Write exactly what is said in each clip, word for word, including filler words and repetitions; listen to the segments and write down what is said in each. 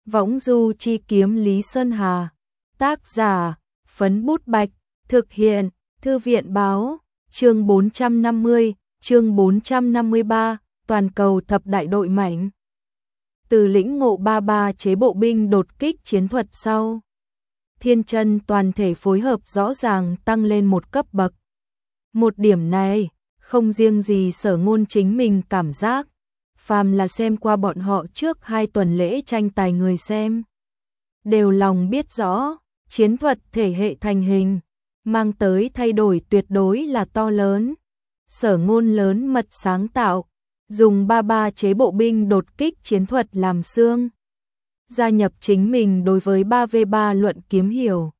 Võng du chi kiếm Lý Sơn Hà. Tác giả, Phấn Bút Bạch. Thực hiện, Thư viện báo. Chương bốn trăm năm mươi, chương bốn trăm năm mươi ba, toàn cầu thập đại đội mạnh. Từ lĩnh ngộ ba ba chế bộ binh đột kích chiến thuật sau, Thiên Chân toàn thể phối hợp rõ ràng tăng lên một cấp bậc. Một điểm này, không riêng gì Sở Ngôn chính mình cảm giác, phàm là xem qua bọn họ trước hai tuần lễ tranh tài người xem, đều lòng biết rõ, chiến thuật thể hệ thành hình, mang tới thay đổi tuyệt đối là to lớn. Sở Ngôn lớn mật sáng tạo, dùng ba ba chế bộ binh đột kích chiến thuật làm xương, gia nhập chính mình đối với ba vê ba luận kiếm hiểu.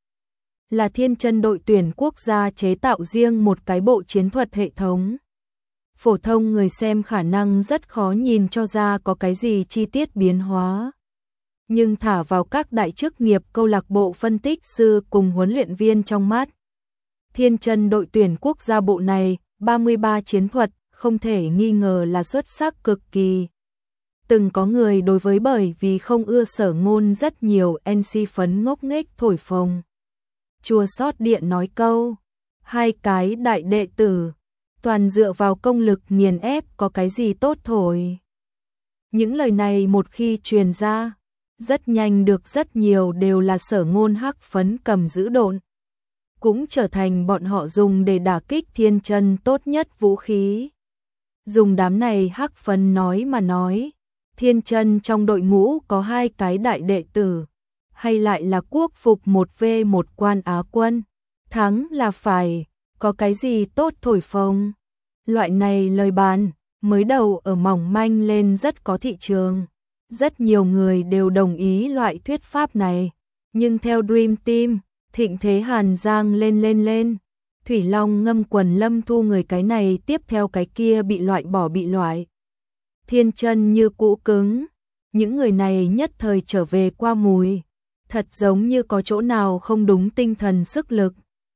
Là Thiên Chân đội tuyển quốc gia chế tạo riêng một cái bộ chiến thuật hệ thống. Phổ thông người xem khả năng rất khó nhìn cho ra có cái gì chi tiết biến hóa. Nhưng thả vào các đại chức nghiệp câu lạc bộ phân tích sư cùng huấn luyện viên trong mắt, Thiên Chân đội tuyển quốc gia bộ này, ba mươi ba chiến thuật, không thể nghi ngờ là xuất sắc cực kỳ. Từng có người đối với bởi vì không ưa Sở Ngôn rất nhiều en xê phấn ngốc nghếch thổi phồng. Chua xót điện nói câu, hai cái đại đệ tử, toàn dựa vào công lực nghiền ép có cái gì tốt thổi. Những lời này một khi truyền ra, rất nhanh được rất nhiều đều là Sở Ngôn hắc phấn cầm giữ độn. Cũng trở thành bọn họ dùng để đả kích Thiên Chân tốt nhất vũ khí. Dùng đám này hắc phấn nói mà nói, Thiên Chân trong đội ngũ có hai cái đại đệ tử, hay lại là quốc phục một vê một quan Á quân, thắng là phải, có cái gì tốt thổi phồng. Loại này lời bàn, mới đầu ở mỏng manh lên rất có thị trường. Rất nhiều người đều đồng ý loại thuyết pháp này, nhưng theo Dream Team, thịnh thế Hàn Giang lên lên lên, Thủy Long ngâm quần Lâm Thu người cái này tiếp theo cái kia bị loại bỏ bị loại. Thiên Chân như cũ cứng, những người này nhất thời trở về qua mùi, thật giống như có chỗ nào không đúng tinh thần sức lực.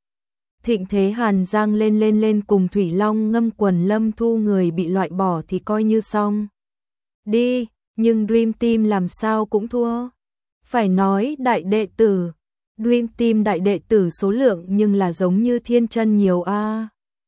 Thịnh thế Hàn Giang lên lên lên cùng Thủy Long ngâm quần Lâm Thu người bị loại bỏ thì coi như xong. Đi, nhưng Dream Team làm sao cũng thua. Phải nói đại đệ tử, Dream Team đại đệ tử số lượng nhưng là giống như Thiên Chân nhiều a. À.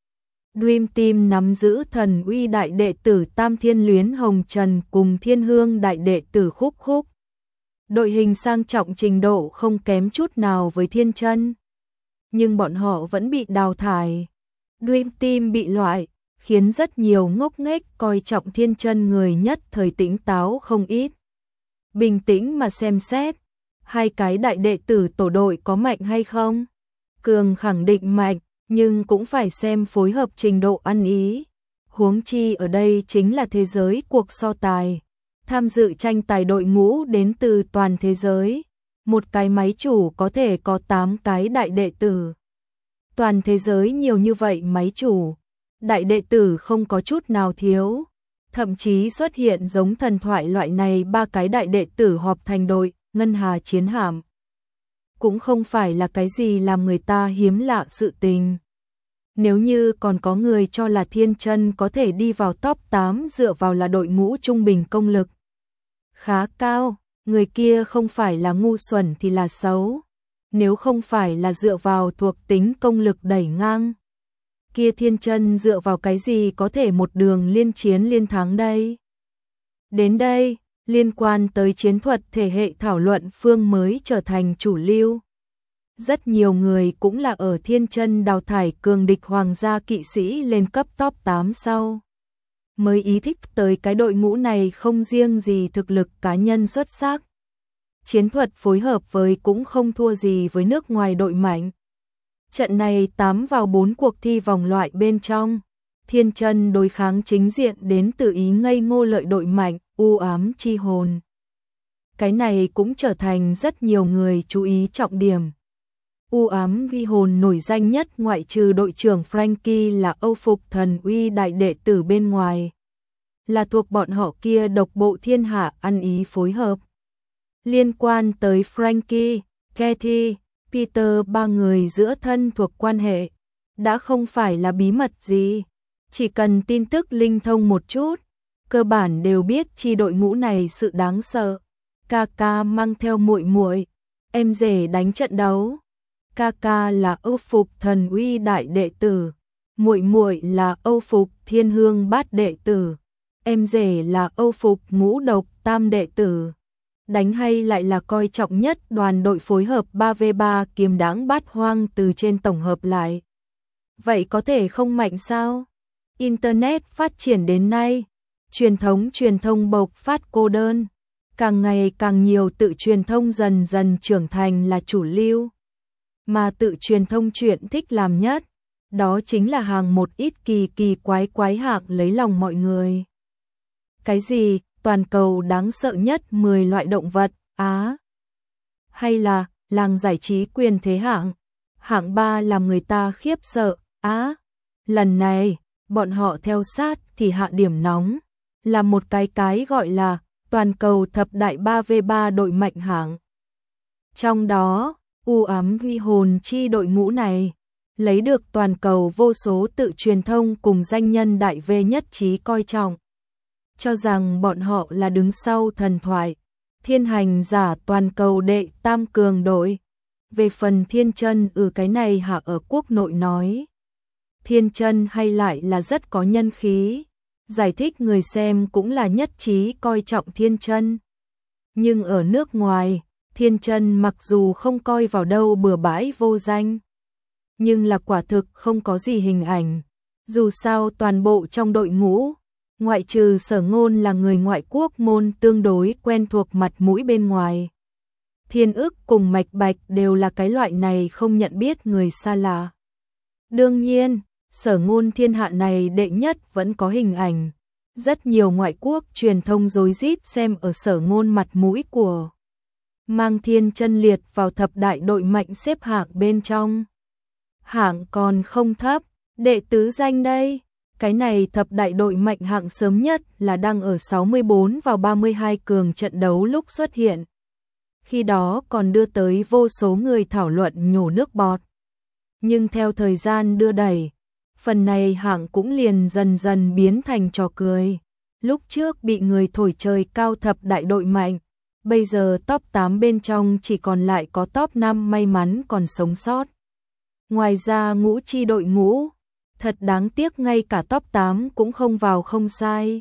Dream Team nắm giữ thần uy đại đệ tử Tam Thiên Luyến Hồng Trần cùng Thiên Hương đại đệ tử Khúc Khúc. Đội hình sang trọng trình độ không kém chút nào với Thiên Chân. Nhưng bọn họ vẫn bị đào thải. Dream Team bị loại, khiến rất nhiều ngốc nghếch coi trọng Thiên Chân người nhất thời tỉnh táo không ít. Bình tĩnh mà xem xét, hai cái đại đệ tử tổ đội có mạnh hay không? Cường khẳng định mạnh, nhưng cũng phải xem phối hợp trình độ ăn ý. Huống chi ở đây chính là thế giới cuộc so tài. Tham dự tranh tài đội ngũ đến từ toàn thế giới. Một cái máy chủ có thể có tám cái đại đệ tử. Toàn thế giới nhiều như vậy máy chủ, đại đệ tử không có chút nào thiếu. Thậm chí xuất hiện giống thần thoại loại này ba cái đại đệ tử họp thành đội, ngân hà chiến hạm. Cũng không phải là cái gì làm người ta hiếm lạ sự tình. Nếu như còn có người cho là Thiên Chân có thể đi vào top tám dựa vào là đội ngũ trung bình công lực khá cao, người kia không phải là ngu xuẩn thì là xấu. Nếu không phải là dựa vào thuộc tính công lực đẩy ngang, kia Thiên Chân dựa vào cái gì có thể một đường liên chiến liên thắng đây? Đến đây, liên quan tới chiến thuật thể hệ thảo luận phương mới trở thành chủ lưu. Rất nhiều người cũng là ở Thiên Chân đào thải cường địch hoàng gia kỵ sĩ lên cấp top tám sau, mới ý thích tới cái đội ngũ này không riêng gì thực lực cá nhân xuất sắc. Chiến thuật phối hợp với cũng không thua gì với nước ngoài đội mạnh. Trận này tám vào bốn cuộc thi vòng loại bên trong, Thiên Chân đối kháng chính diện đến từ Ý ngây ngô lợi đội mạnh, u ám chi hồn. Cái này cũng trở thành rất nhiều người chú ý trọng điểm. U ám vi hồn nổi danh nhất ngoại trừ đội trưởng Frankie là Âu phục thần uy đại đệ tử bên ngoài. Là thuộc bọn họ kia độc bộ thiên hạ ăn ý phối hợp. Liên quan tới Frankie, Kathy, Peter ba người giữa thân thuộc quan hệ, đã không phải là bí mật gì. Chỉ cần tin tức linh thông một chút, cơ bản đều biết chi đội ngũ này sự đáng sợ. ca ca mang theo muội muội, em rể đánh trận đấu. Ca ca là Âu Phục Thần Uy đại đệ tử, muội muội là Âu Phục Thiên Hương bát đệ tử, em rể là Âu Phục Ngũ Độc tam đệ tử. Đánh hay lại là coi trọng nhất đoàn đội phối hợp ba vs ba kiếm đãng bát hoang từ trên tổng hợp lại. Vậy có thể không mạnh sao? Internet phát triển đến nay, truyền thống truyền thông bộc phát cô đơn, càng ngày càng nhiều tự truyền thông dần dần trưởng thành là chủ lưu. Mà tự truyền thông chuyện thích làm nhất, đó chính là hàng một ít kỳ kỳ quái quái hạng lấy lòng mọi người. Cái gì? Toàn cầu đáng sợ nhất mười loại động vật, Á. Hay là làng giải trí quyền thế hạng, hạng ba làm người ta khiếp sợ, Á. Lần này, bọn họ theo sát thì hạ điểm nóng, là một cái cái gọi là toàn cầu thập đại ba vs ba đội mạnh hạng. Trong đó, u ám huy hồn chi đội ngũ này, lấy được toàn cầu vô số tự truyền thông cùng danh nhân đại V nhất trí coi trọng. Cho rằng bọn họ là đứng sau thần thoại, thiên hành giả toàn cầu đệ tam cường đội. Về phần thiên chân ừ cái này hạ ở quốc nội nói. Thiên chân hay lại là rất có nhân khí, giải thích người xem cũng là nhất trí coi trọng thiên chân. Nhưng ở nước ngoài, thiên chân mặc dù không coi vào đâu bừa bãi vô danh, nhưng là quả thực không có gì hình ảnh. Dù sao toàn bộ trong đội ngũ, ngoại trừ Sở Ngôn là người ngoại quốc môn tương đối quen thuộc mặt mũi bên ngoài, Thiên Ức cùng Mạch Bạch đều là cái loại này không nhận biết người xa lạ. Đương nhiên, Sở Ngôn thiên hạ này đệ nhất vẫn có hình ảnh. Rất nhiều ngoại quốc truyền thông rối rít xem ở Sở Ngôn mặt mũi của mang thiên chân liệt vào thập đại đội mạnh xếp hạng bên trong. Hạng còn không thấp, đệ tứ danh đây. Cái này thập đại đội mạnh hạng sớm nhất là đang ở sáu mươi bốn vào ba mươi hai cường trận đấu lúc xuất hiện. Khi đó còn đưa tới vô số người thảo luận nhổ nước bọt. Nhưng theo thời gian đưa đẩy, phần này hạng cũng liền dần dần biến thành trò cười. Lúc trước bị người thổi trời cao thập đại đội mạnh, bây giờ top tám bên trong chỉ còn lại có top năm may mắn còn sống sót. Ngoài ra ngũ chi đội ngũ, thật đáng tiếc ngay cả top tám cũng không vào không sai.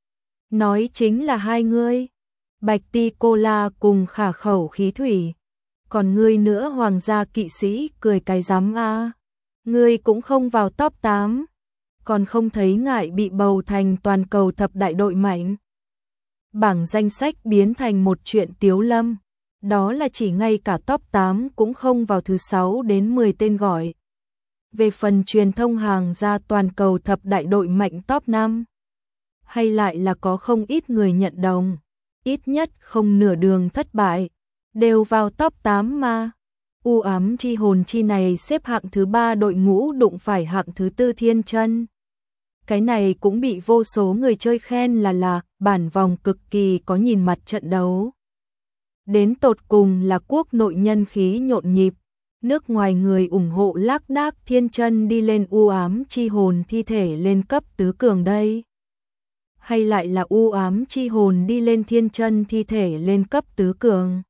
Nói chính là hai người, Bạch Ti Cô La cùng Khả Khẩu Khí Thủy. Còn ngươi nữa Hoàng gia kỵ sĩ cười cái rắm a. Ngươi cũng không vào top tám, còn không thấy ngại bị bầu thành toàn cầu thập đại đội mạnh. Bảng danh sách biến thành một chuyện tiếu lâm, đó là chỉ ngay cả top tám cũng không vào thứ sáu đến mười tên gọi. Về phần truyền thông hàng ra toàn cầu thập đại đội mạnh top năm, hay lại là có không ít người nhận đồng, ít nhất không nửa đường thất bại, đều vào top tám mà. U ám chi hồn chi này xếp hạng thứ ba đội ngũ đụng phải hạng thứ tư thiên chân. Cái này cũng bị vô số người chơi khen là là bản vòng cực kỳ có nhìn mặt trận đấu. Đến tột cùng là quốc nội nhân khí nhộn nhịp, nước ngoài người ủng hộ lác đác thiên chân đi lên u ám chi hồn thi thể lên cấp tứ cường đây. Hay lại là u ám chi hồn đi lên thiên chân thi thể lên cấp tứ cường.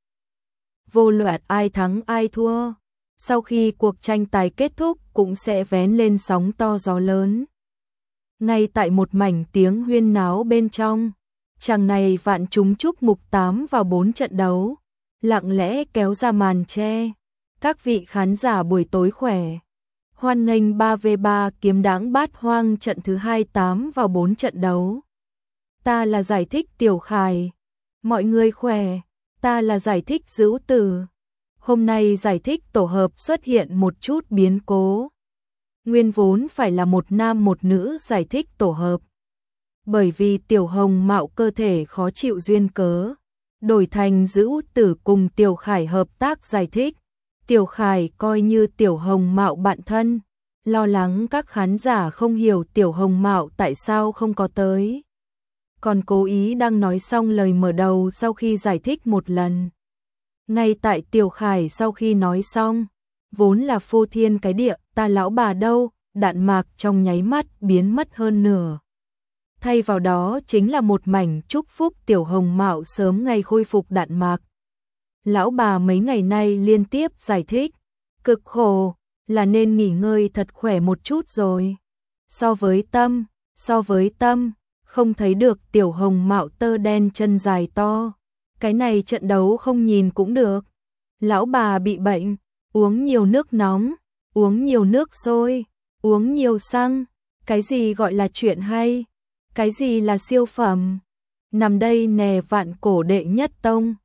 Vô luận ai thắng ai thua, sau khi cuộc tranh tài kết thúc cũng sẽ vén lên sóng to gió lớn. Ngay tại một mảnh tiếng huyên náo bên trong, chàng này vạn chúng chúc mục tám vào bốn trận đấu, lặng lẽ kéo ra màn che. Các vị khán giả buổi tối khỏe. Hoan nghênh ba vs ba kiếm đãng bát hoang trận thứ hai tám vào bốn trận đấu. Ta là giải thích Tiểu Khải. Mọi người khỏe. Ta là giải thích Dữu Tử. Hôm nay giải thích tổ hợp xuất hiện một chút biến cố. Nguyên vốn phải là một nam một nữ giải thích tổ hợp. Bởi vì Tiểu Hồng Mạo cơ thể khó chịu duyên cớ, đổi thành Dữu Tử cùng Tiểu Khải hợp tác giải thích. Tiểu Khải coi như Tiểu Hồng Mạo bạn thân, lo lắng các khán giả không hiểu Tiểu Hồng Mạo tại sao không có tới. Còn cố ý đang nói xong lời mở đầu sau khi giải thích một lần. Ngay tại Tiểu Khải sau khi nói xong, vốn là phô thiên cái địa, ta lão bà đâu, đạn mạc trong nháy mắt biến mất hơn nửa. thay vào đó chính là một mảnh chúc phúc Tiểu Hồng Mạo sớm ngày khôi phục đạn mạc. Lão bà mấy ngày nay liên tiếp giải thích, cực khổ, là nên nghỉ ngơi thật khỏe một chút rồi. So với Tâm, so với Tâm, không thấy được Tiểu Hồng Mạo tơ đen chân dài to. Cái này trận đấu không nhìn cũng được. Lão bà bị bệnh, uống nhiều nước nóng, uống nhiều nước sôi, uống nhiều xăng. Cái gì gọi là chuyện hay? Cái gì là siêu phẩm? Nằm đây nè vạn cổ đệ nhất tông.